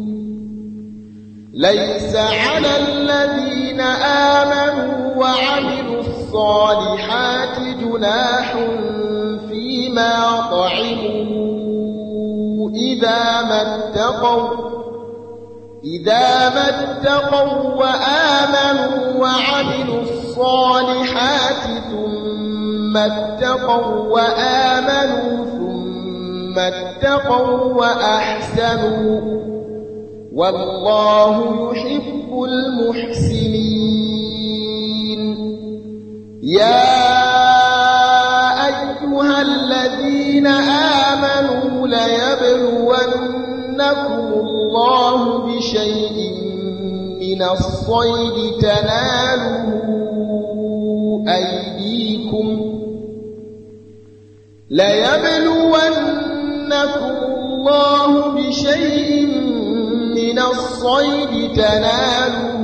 ليس على الذين آمنوا وعملوا الصالحات جناح فيما طعموا إذا ما اتقوا إذا ما اتقوا وآمنوا وعملوا الصالحات ثم اتقوا وآمنوا ثم اتقوا وأحسنوا والله يحب المحسنين. يا أيها الذين آمنوا ليبلونكم الله بشيء من الصيد تناله أيديكم ليبلونكم الله بشيء من الصيد تناله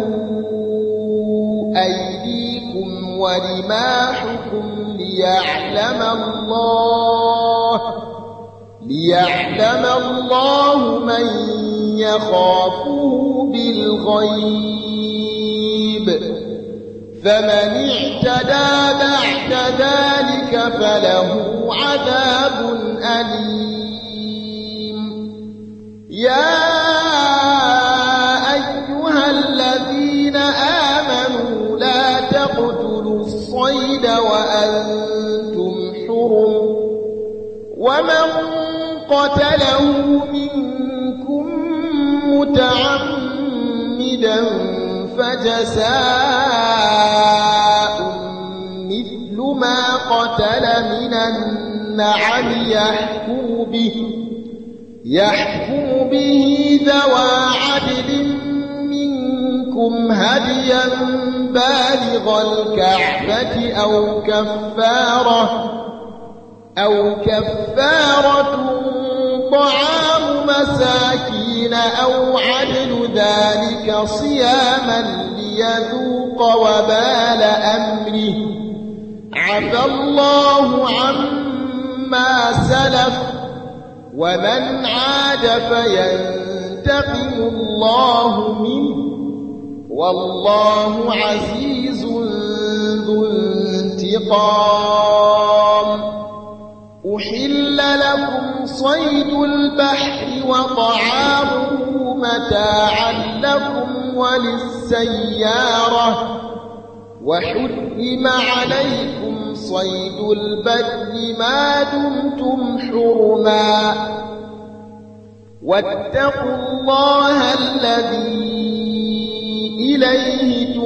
أيديكم ورماحكم ليعلم الله ليعلم الله من يخافه بالغيب فمن اعتدى بعد ذلك فله عذاب أليم. يا أيها الذين آمنوا لا تقتلوا الصيد وأنتم حرم، ومن قتله منكم متعمدا فجزاء مثل ما قتل من النعم يحكم به يحكم به ذوى عدل منكم هديا بالغ الكعبة أو كفارة أو كفارة طعام مساكين أو عدل ذلك صياما ليذوق وبال أمره. عفى الله عما سلف، ومن عاد فينتقم الله منه، والله عزيز ذو انتقام. أحل لكم صيد البحر وطعامه متاعا لكم وللسيارة، وحرم عليكم صيد البر ما دمتم حرما. واتقوا الله الذي إليه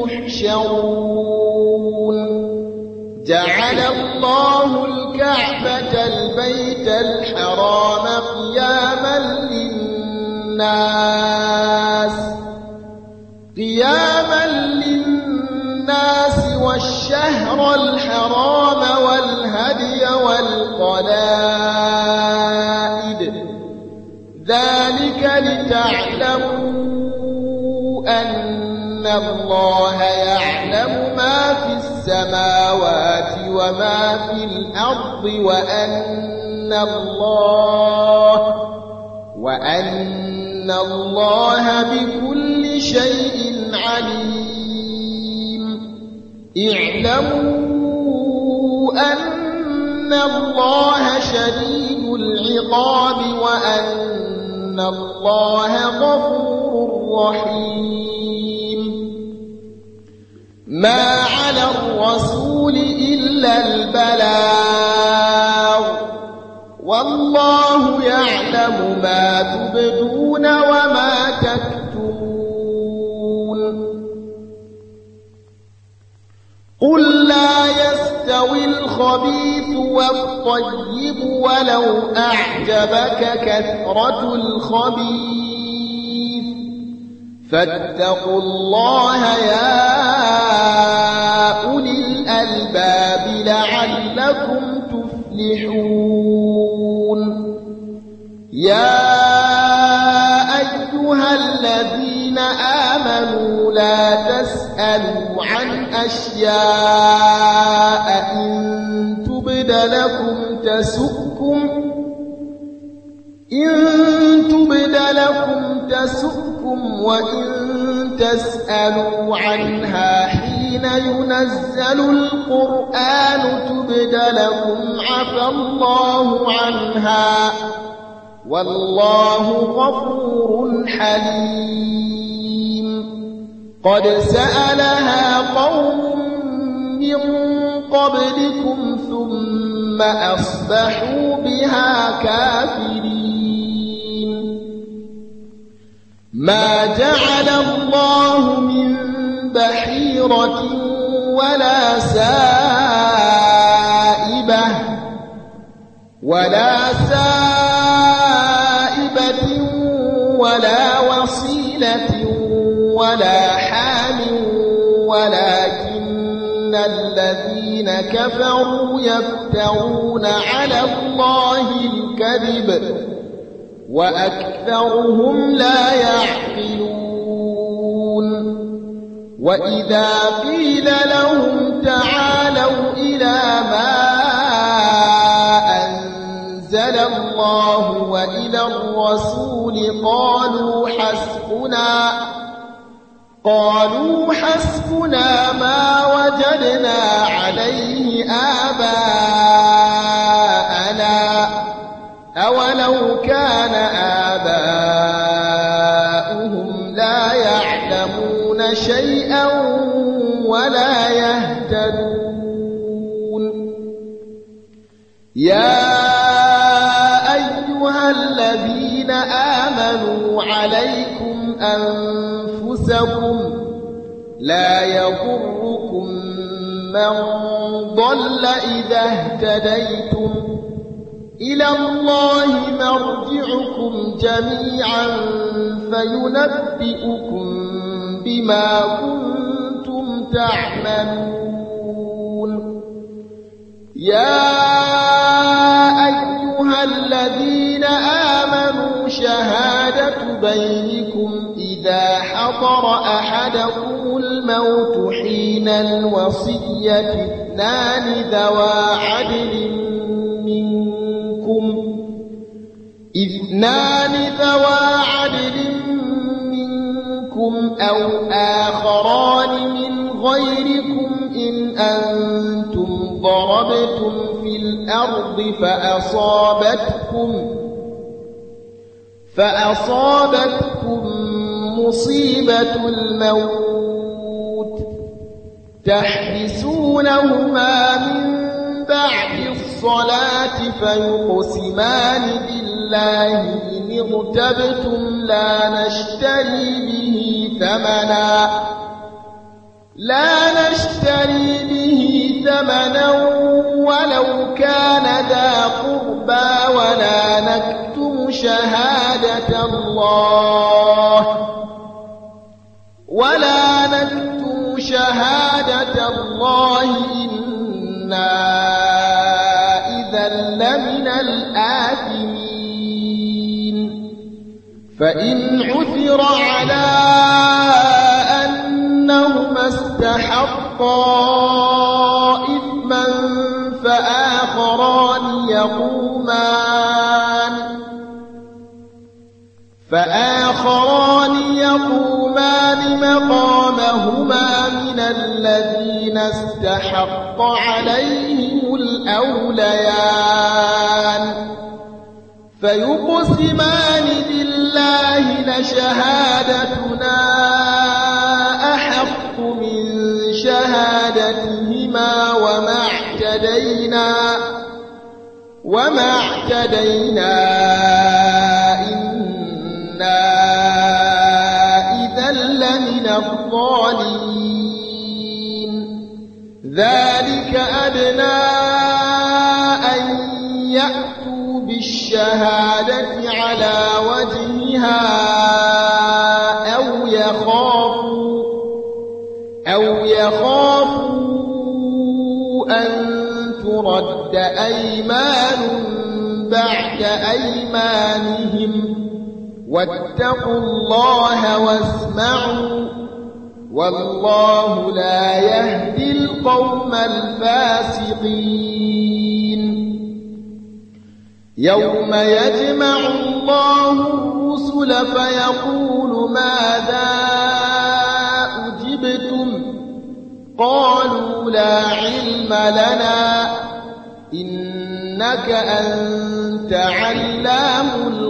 تحشرون. جعل الله الكعبة البيت الحرام قياما للناس قياما للناس والشهر الحرام والهدي والقلائد، ذلك لتعلموا أن الله يعلم ما في السماوات وما في الأرض، وأن الله وأن الله بكل شيء عليم. اعلموا أن الله شديد العقاب، وأن الله غفور رحيم. ما على الرسول إلا البلاغ، والله يعلم ما تبدون وما تكتمون. قل لا يستوي الخبيث والطيب ولو أعجبك كثرة الخبيث، فاتقوا الله يا أولي الألباب لعلكم تفلحون. يا أيها الذين آمنوا لا تسألوا عن أشياء إن تبد لكم تسؤكم إن تبد لكم تسؤكم وإن تسألوا عنها حين ينزل القرآن تبد لكم عفى الله عنها، والله غفور حليم. قد سألها قوم من قبلكم ثم أصبحوا بها كافرين. ما جعل الله من بحيرة ولا سائبة ولا سائبة ولا وصيلة ولا حام، ولكن الذين كفروا يفترون على الله الكذب وأكثرهم لا يعقلون. وإذا قيل لهم تعالوا إلى ما أنزل الله وإلى الرسول قالوا حسبنا قالوا حسبنا ما وجدنا عليه آباءنا أولو كان آباؤهم لا يعلمون شيئا ولا يهتدون يا أيها الذين آمنوا عليكم أنفسكم لا يضركم من ضل إذا اهتديتم إلى الله مرجعكم جميعا فينبئكم بما كنتم تعملون يا أيها الذين آمنوا شهادة بينكم إذا حضر أحدكم الموت حين الوصية اثنان ذوى عدل منكم اثنان ذوى عدل منكم أو آخران من غيركم إن أنتم ضربتم في الأرض فأصابتكم فأصابتكم مصيبة الموت تحبسونهما من بعد الصلاة فيقسمان بالله إن ارتبتم لا نشتري به ثمنا لا نشتري به ثمنا ولو كان ذا قربى ولا نكتم شهادة الله ولا نكتم شهادة الله إنا إذا لمن الآثمين فإن عثر على أنهما استحقا إثما فآخران يقومان فآخران يقومان مقامهما من الذين استحق عليهم الأوليان فيقسمان بالله لشهادتنا أحق من شهادتهما وما اعتدينا وما اعتدينا إنا إذا لمن الظالمين ذلك أدنى أن يأتوا بالشهادة على وجهها أو يخافوا أو يخافوا أن ترد أيمان بعد أيمانهم واتقوا الله واسمعوا والله لا يهدي القوم الفاسقين يوم يجمع الله الرسل فيقول ماذا أجبتم قالوا لا علم لنا إنك أنت علام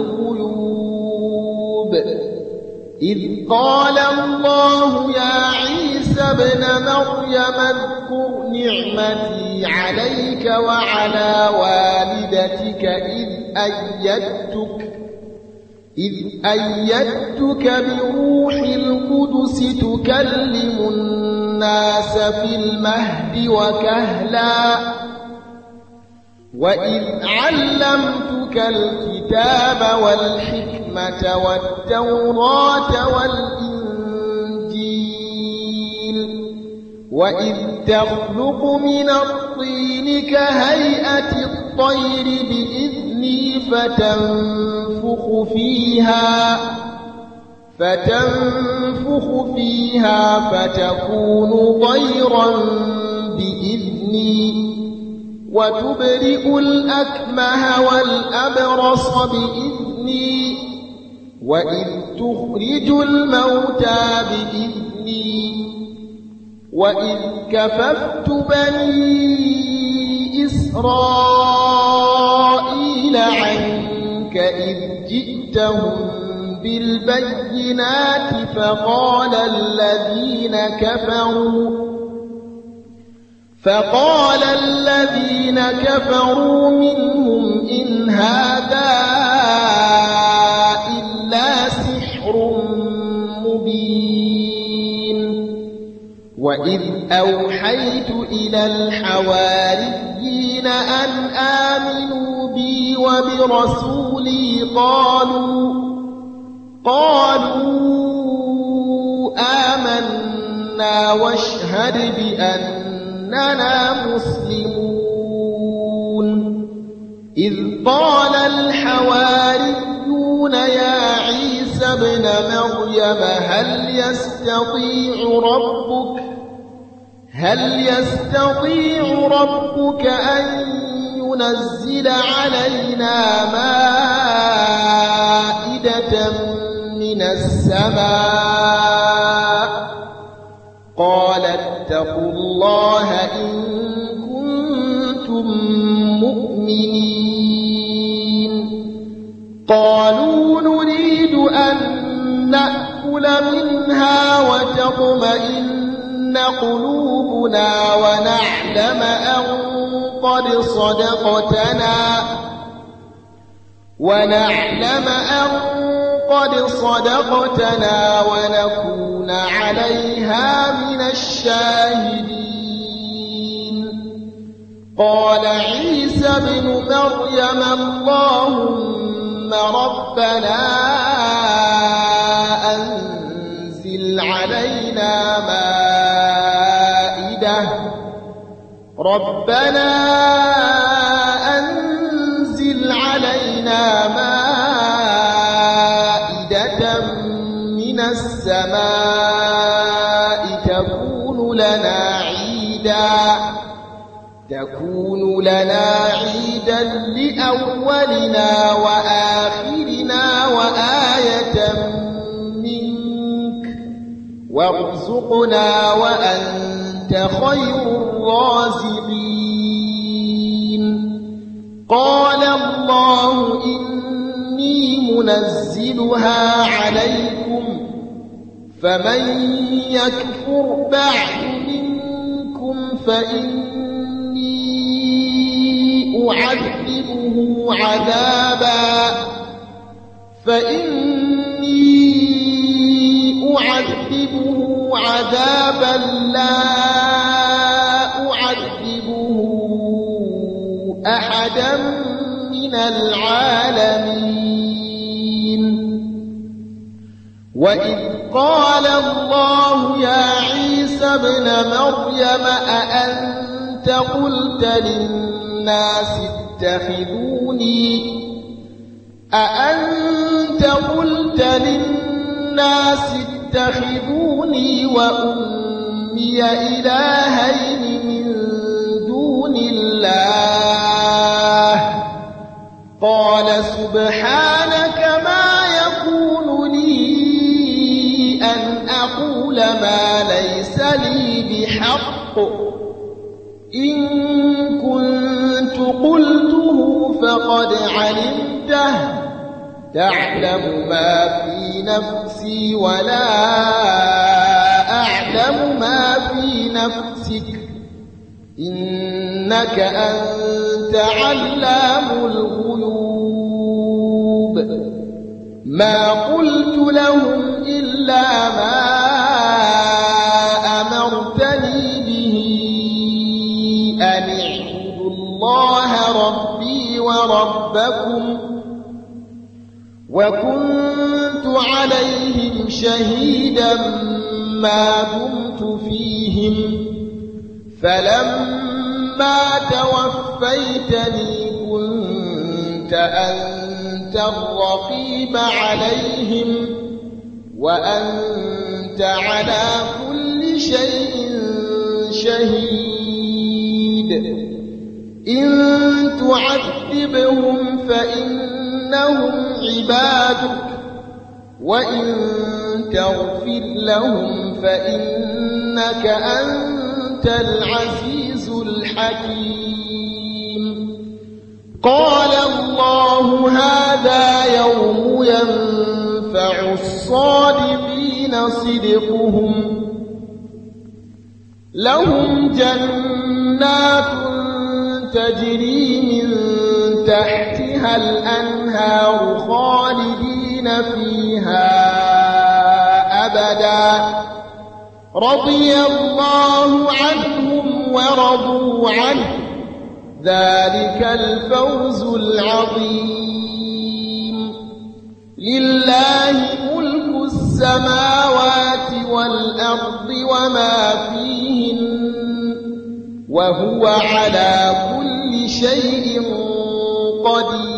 الغيوب إذ قال الله يا عيسى ابن مريم اذكر نعمتي عليك وعلى والدتك إذ أيدتك إذ أيدتك بروح القدس تكلم الناس في المهد وكهلا وإذ علمتك الكتاب والحكمة والتوراة والإنجيل وإذ تخلق من الطين كهيئة الطير بإذني فتنفخ فيها فتنفخ فيها فتكون طيرا بإذني وتبرئ الأكمه والأبرص بإذني وإذ تخرج الموتى بإذني وإذ كففت بني إسرائيل عنك إذ جئتهم بالبينات فقال الذين كفروا فقال الذين كفروا منهم إن هذا إلا سحر مبين وإذ أوحيت إلى الحواريين أن آمنوا بي وبرسولي قالوا قالوا آمنا واشهد بأننا مسلمون إذ قال الحواريون يا عيسى ابن مريم هل يستطيع ربك هل يستطيع ربك أن ينزل علينا مائدة من السماء قال اتقوا الله إن كنتم مؤمنين قالوا نريد أن نأكل منها وتطمئن قلوبنا ونعلم أن قد صدقتنا ونعلم أن قد صدقتنا ونكون عليها من الشاهدين قال عيسى ابن مريم اللهم ربنا أنزل علينا مائدة ربنا أنزل علينا مائدة من السماء تكون لنا عيدا تكون لنا عيدا لأولنا وآخرنا وآية منك وارزقنا وأنت خير الرازقين قال الله إني منزلها عليكم فمن يكفر بعد منكم فإني أعذبه عذابا فإني أعذبه عذابا لا أعذبه أحدا من العالمين وإذ قال الله يا عيسى ابن مريم أأنت قلت للناس اتخذوني أأنت قلت للناس اتخذوني وأمي إلهين من دون الله قال سبحانك ما يكون لي أن أقول ما ليس لي بحق إن كنت قلته فقد علمته تعلم ما في نفسي ولا أعلم ما في نفسك إنك أنت علام الغيوب ما قلت لهم إلا ما أمرتني به أن اعبدوا الله ربي وربكم وكنت عليهم شهيدا ما دمت فيهم فلما توفيتني كنت أنت الرقيب عليهم وأنت على كل شيء شهيد إن تعذبهم فإنهم عبادك وإن تغفر لهم فإنك أنت العزيز الحكيم. قال الله هذا يوم ينفع الصادقين صدقهم، لهم جنات تجري من تحتها الأنهار خالدين فيها أبدا، رضي الله عنهم ورضوا عنه، ذلك الفوز العظيم. لله ملك السماوات والأرض وما فيهن، وهو على كل شيء قدير.